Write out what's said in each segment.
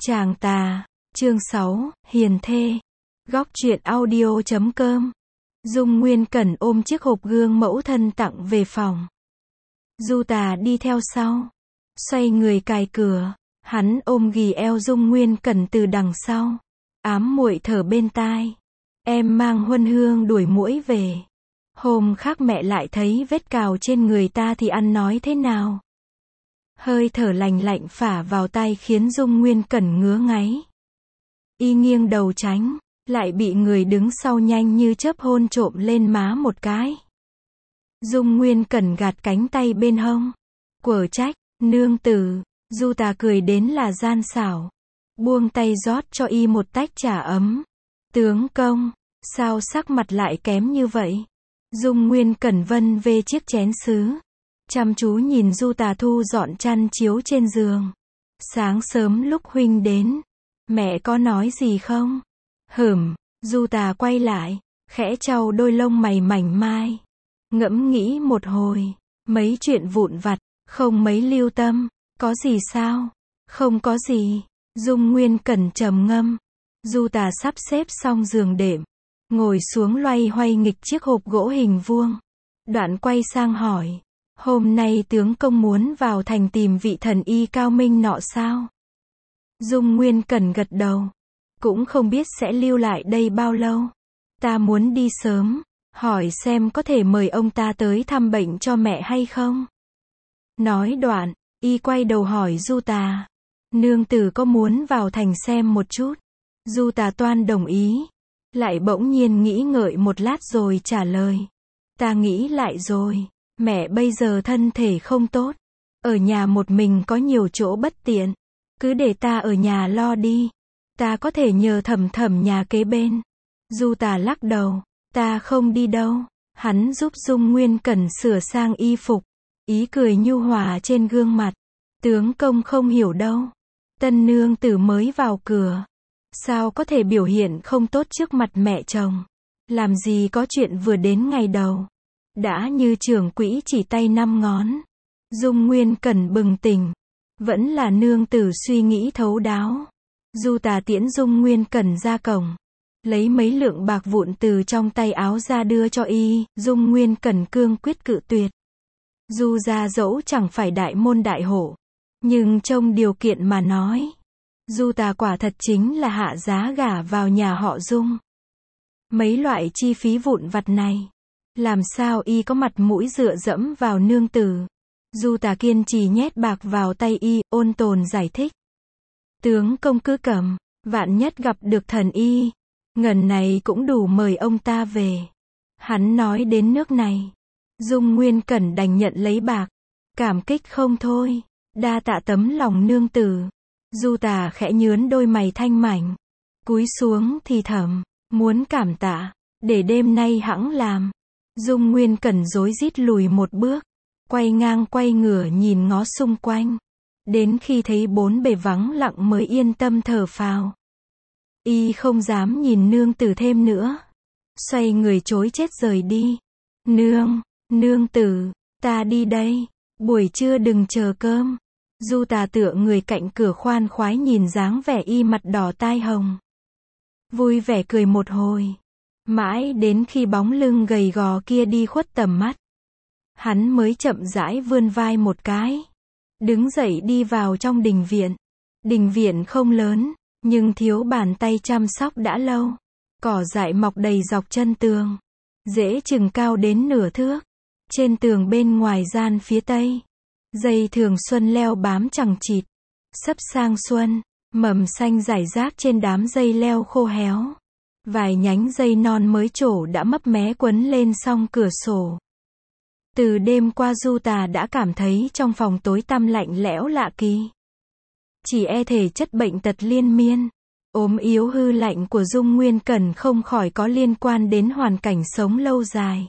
Chàng tà, chương 6, Hiền thê. Góc truyện audio.com. Dung Nguyên Cẩn ôm chiếc hộp gương mẫu thân tặng về phòng. Du Tà đi theo sau, xoay người cài cửa, hắn ôm ghì eo Dung Nguyên Cẩn từ đằng sau, ám muội thở bên tai. Em mang huân hương đuổi muỗi về. Hôm khác mẹ lại thấy vết cào trên người ta thì ăn nói thế nào? Hơi thở lành lạnh phả vào tai khiến Dung Nguyên Cẩn ngứa ngáy. Y nghiêng đầu tránh, lại bị người đứng sau nhanh như chớp hôn trộm lên má một cái. Dung Nguyên Cẩn gạt cánh tay bên hông. Quở trách, nương tử. Du Tà cười đến là gian xảo, buông tay rót cho y một tách trà ấm. Tướng công, sao sắc mặt lại kém như vậy? Dung Nguyên Cẩn vân về chiếc chén sứ, chăm chú nhìn Du Tà thu dọn chăn chiếu trên giường. Sáng sớm lúc huynh đến, mẹ có nói gì không? Du Tà quay lại, khẽ chau đôi lông mày mảnh mai. Ngẫm nghĩ một hồi, mấy chuyện vụn vặt, không mấy lưu tâm. Có gì sao? Không có gì. Dung Nguyên Cẩn trầm ngâm. Du Tà sắp xếp xong giường đệm, ngồi xuống loay hoay nghịch chiếc hộp gỗ hình vuông. Đoạn quay sang hỏi, hôm nay tướng công muốn vào thành tìm vị thần y cao minh nọ sao? Dung Nguyên Cẩn gật đầu, cũng không biết sẽ lưu lại đây bao lâu. Ta muốn đi sớm, hỏi xem có thể mời ông ta tới thăm bệnh cho mẹ hay không? Nói đoạn, y quay đầu hỏi Du Tà, nương tử có muốn vào thành xem một chút? Du Tà toan đồng ý, lại bỗng nhiên nghĩ ngợi một lát rồi trả lời, ta nghĩ lại rồi, mẹ bây giờ thân thể không tốt, ở nhà một mình có nhiều chỗ bất tiện, cứ để ta ở nhà lo đi, ta có thể nhờ Thẩm Thẩm nhà kế bên. Du Tà lắc đầu, ta không đi đâu. Hắn giúp Dung Nguyên Cẩn sửa sang y phục, ý cười nhu hòa trên gương mặt. Tướng công không hiểu đâu, tân nương tử mới vào cửa, sao có thể biểu hiện không tốt trước mặt mẹ chồng? Làm gì có chuyện vừa đến ngày đầu đã như trưởng quỹ chỉ tay 5 ngón. Dung Nguyên Cẩn bừng tỉnh, vẫn là nương tử suy nghĩ thấu đáo. Du Tà tiễn Dung Nguyên Cẩn ra cổng, lấy mấy lượng bạc vụn từ trong tay áo ra đưa cho y. Dung Nguyên Cẩn cương quyết cự tuyệt. Du gia dẫu chẳng phải đại môn đại hộ, nhưng trông điều kiện mà nói, Du Tà quả thật chính là hạ giá gả vào nhà họ Dung. Mấy loại chi phí vụn vặt này, làm sao y có mặt mũi dựa dẫm vào nương tử? Du Tà kiên trì nhét bạc vào tay y, ôn tồn giải thích. Tướng công cứ cầm, vạn nhất gặp được thần y, ngần này cũng đủ mời ông ta về. Hắn nói đến nước này, Dung Nguyên Cẩn đành nhận lấy bạc, cảm kích không thôi, đa tạ tấm lòng nương tử. Du Tà khẽ nhướn đôi mày thanh mảnh, cúi xuống thì thầm, muốn cảm tạ, để đêm nay hẵng làm. Dung Nguyên Cẩn rối rít lùi một bước, quay ngang quay ngửa nhìn ngó xung quanh, đến khi thấy bốn bề vắng lặng mới yên tâm thở phào. Y không dám nhìn nương tử thêm nữa, xoay người trối chết rời đi. Nương tử, ta đi đây, buổi trưa đừng chờ cơm. Du Tà tựa người cạnh cửa khoan khoái nhìn dáng vẻ y mặt đỏ tai hồng, vui vẻ cười một hồi, mãi đến khi bóng lưng gầy gò kia đi khuất tầm mắt, hắn mới chậm rãi vươn vai một cái, đứng dậy đi vào trong đình viện. Đình viện không lớn, nhưng thiếu bàn tay chăm sóc đã lâu. Cỏ dại mọc đầy dọc chân tường, rễ chừng cao đến nửa thước. Trên tường bên ngoài gian phía tây, dây thường xuân leo bám chằng chịt. Sắp sang xuân, mầm xanh rải rác trên đám dây leo khô héo. Vài nhánh dây non mới trổ đã mấp mé quấn lên song cửa sổ. Từ đêm qua Du Tà đã cảm thấy trong phòng tối tăm lạnh lẽo lạ kỳ. Chỉ e thể chất bệnh tật liên miên, ốm yếu hư lạnh của Dung Nguyên Cẩn không khỏi có liên quan đến hoàn cảnh sống lâu dài.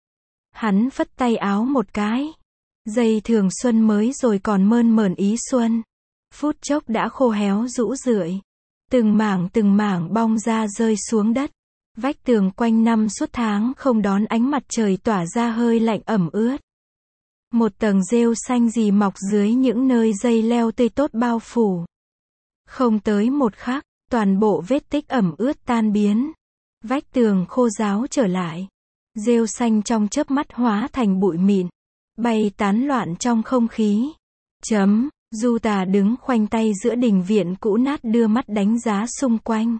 Hắn phất tay áo một cái, dây thường xuân mới rồi còn mơn mởn ý xuân, phút chốc đã khô héo rũ rượi, từng mảng bong ra rơi xuống đất. Vách tường quanh năm suốt tháng không đón ánh mặt trời tỏa ra hơi lạnh ẩm ướt. Một tầng rêu xanh rì mọc dưới những nơi dây leo tươi tốt bao phủ. Không tới một khắc, toàn bộ vết tích ẩm ướt tan biến. Vách tường khô ráo trở lại. Rêu xanh trong chớp mắt hóa thành bụi mịn, bay tán loạn trong không khí. Du Tà đứng khoanh tay giữa đình viện cũ nát đưa mắt đánh giá xung quanh.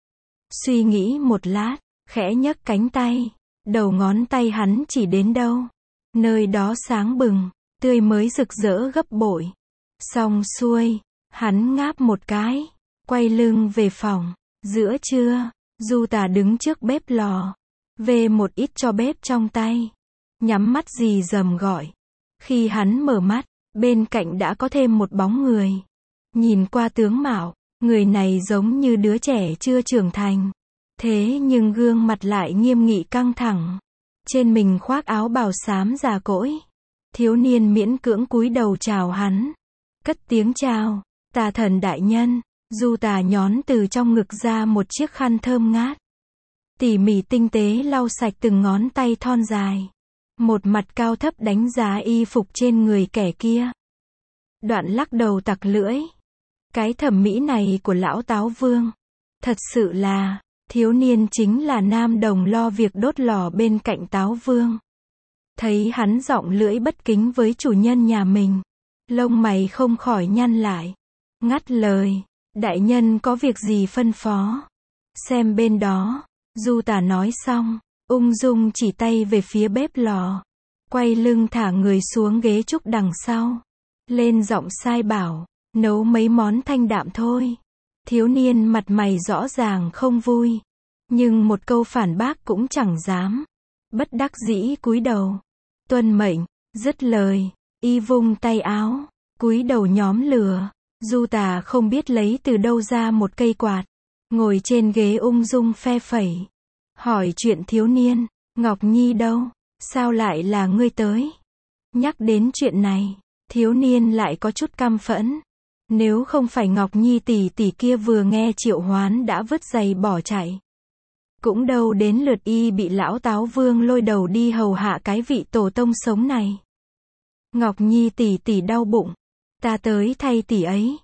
Suy nghĩ một lát, khẽ nhấc cánh tay. Đầu ngón tay hắn chỉ đến đâu. Nơi đó sáng bừng, tươi mới rực rỡ gấp bội. Xong xuôi, hắn ngáp một cái, quay lưng về phòng. Giữa trưa, Du Tà đứng trước bếp lò, vê một ít cho bếp trong tay. Nhắm mắt rì rầm gọi. Khi hắn mở mắt, bên cạnh đã có thêm một bóng người. Nhìn qua tướng mạo, người này giống như đứa trẻ chưa trưởng thành. Thế nhưng gương mặt lại nghiêm nghị căng thẳng. Trên mình khoác áo bào xám già cỗi. Thiếu niên miễn cưỡng cúi đầu chào hắn. Cất tiếng chào, Tà Thần đại nhân. Du Tà nhón từ trong ngực ra một chiếc khăn thơm ngát. Tỉ mỉ tinh tế lau sạch từng ngón tay thon dài. Một mặt cao thấp đánh giá y phục trên người kẻ kia. Đoạn lắc đầu tặc lưỡi. Cái thẩm mỹ này của lão Táo Vương. Thật sự là, thiếu niên chính là nam đồng lo việc đốt lò bên cạnh Táo Vương. Thấy hắn giọng lưỡi bất kính với chủ nhân nhà mình. Lông mày không khỏi nhăn lại. Ngắt lời, đại nhân có việc gì phân phó? Xem bên đó. Du Tà nói xong, ung dung chỉ tay về phía bếp lò. Quay lưng thả người xuống ghế trúc đằng sau. Lên giọng sai bảo, nấu mấy món thanh đạm thôi. Thiếu niên mặt mày rõ ràng không vui. Nhưng một câu phản bác cũng chẳng dám. Bất đắc dĩ cúi đầu. Tuân mệnh, dứt lời, y vung tay áo, cúi đầu nhóm lửa. Du Tà không biết lấy từ đâu ra một cây quạt. Ngồi trên ghế ung dung phe phẩy. Hỏi chuyện thiếu niên, Ngọc Nhi đâu? Sao lại là ngươi tới? Nhắc đến chuyện này, thiếu niên lại có chút căm phẫn. Nếu không phải Ngọc Nhi tỷ tỷ kia vừa nghe triệu hoán đã vứt giày bỏ chạy. Cũng đâu đến lượt y bị lão Táo Vương lôi đầu đi hầu hạ cái vị tổ tông sống này. Ngọc Nhi tỷ tỷ đau bụng. Ta tới thay tỷ ấy.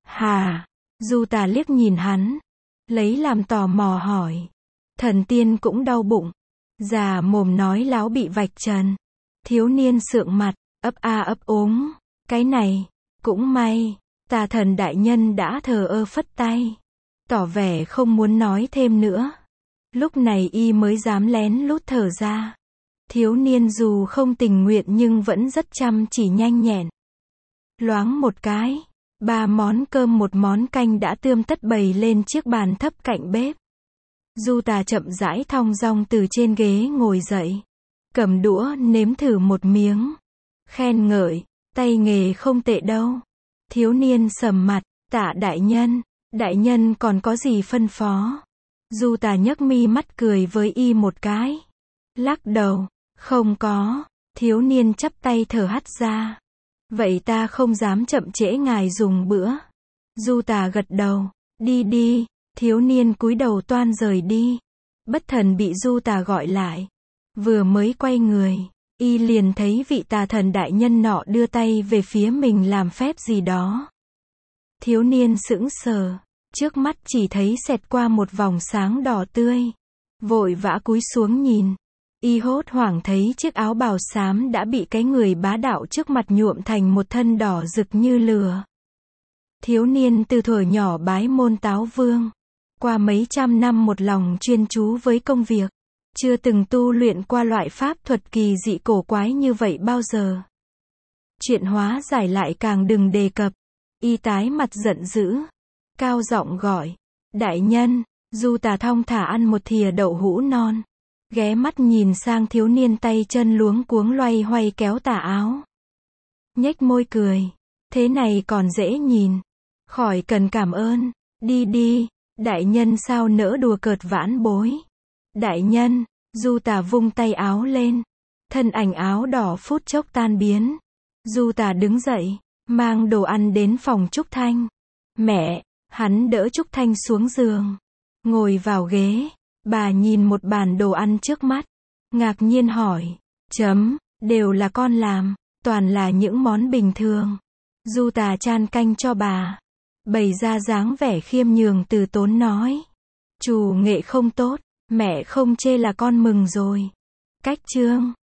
Hà, Du Tà liếc nhìn hắn. Lấy làm tò mò hỏi. Thần tiên cũng đau bụng. Già mồm nói láo bị vạch trần. Thiếu niên sượng mặt, ấp a ấp úng. Cái này, cũng may, Tà Thần đại nhân đã thờ ơ phất tay. Tỏ vẻ không muốn nói thêm nữa. Lúc này y mới dám lén lút thở ra. Thiếu niên dù không tình nguyện nhưng vẫn rất chăm chỉ nhanh nhẹn. Loáng một cái, 3 món cơm 1 món canh đã tươm tất bày lên chiếc bàn thấp cạnh bếp. Du Tà chậm rãi thong dong từ trên ghế ngồi dậy. Cầm đũa nếm thử một miếng. Khen ngợi, tay nghề không tệ đâu. Thiếu niên sầm mặt, Tạ đại nhân còn có gì phân phó? Du Tà nhấc mi mắt cười với y một cái. Lắc đầu, không có. Thiếu niên chắp tay thở hắt ra. Vậy ta không dám chậm trễ ngài dùng bữa. Du Tà gật đầu, đi đi. Thiếu niên cúi đầu toan rời đi. Bất thần bị Du Tà gọi lại. Vừa mới quay người, y liền thấy vị Tà Thần đại nhân nọ đưa tay về phía mình làm phép gì đó. Thiếu niên sững sờ, trước mắt chỉ thấy xẹt qua một vòng sáng đỏ tươi. Vội vã cúi xuống nhìn. Y hốt hoảng thấy chiếc áo bào xám đã bị cái người bá đạo trước mặt nhuộm thành một thân đỏ rực như lửa. Thiếu niên từ thuở nhỏ bái môn Táo Vương. Qua mấy trăm năm một lòng chuyên chú với công việc. Chưa từng tu luyện qua loại pháp thuật kỳ dị cổ quái như vậy bao giờ. Chuyện hóa giải lại càng đừng đề cập. Y tái mặt giận dữ. Cao giọng gọi. Đại nhân. Du Tà thong thả ăn một thìa đậu hũ non. Ghé mắt nhìn sang thiếu niên tay chân luống cuống loay hoay kéo tà áo. Nhếch môi cười. Thế này còn dễ nhìn. Khỏi cần cảm ơn. Đi đi. Đại nhân sao nỡ đùa cợt vãn bối. Đại nhân. Du Tà vung tay áo lên. Thân ảnh áo đỏ phút chốc tan biến. Du Tà đứng dậy. Mang đồ ăn đến phòng Trúc Thanh. Mẹ. Hắn đỡ Trúc Thanh xuống giường. Ngồi vào ghế. Bà nhìn một bàn đồ ăn trước mắt. Ngạc nhiên hỏi. Đều là con làm. Toàn là những món bình thường. Du Tà chan canh cho bà. bày ra dáng vẻ khiêm nhường từ tốn nói. Chủ nghệ không tốt, mẹ không chê là con mừng rồi. Cách chương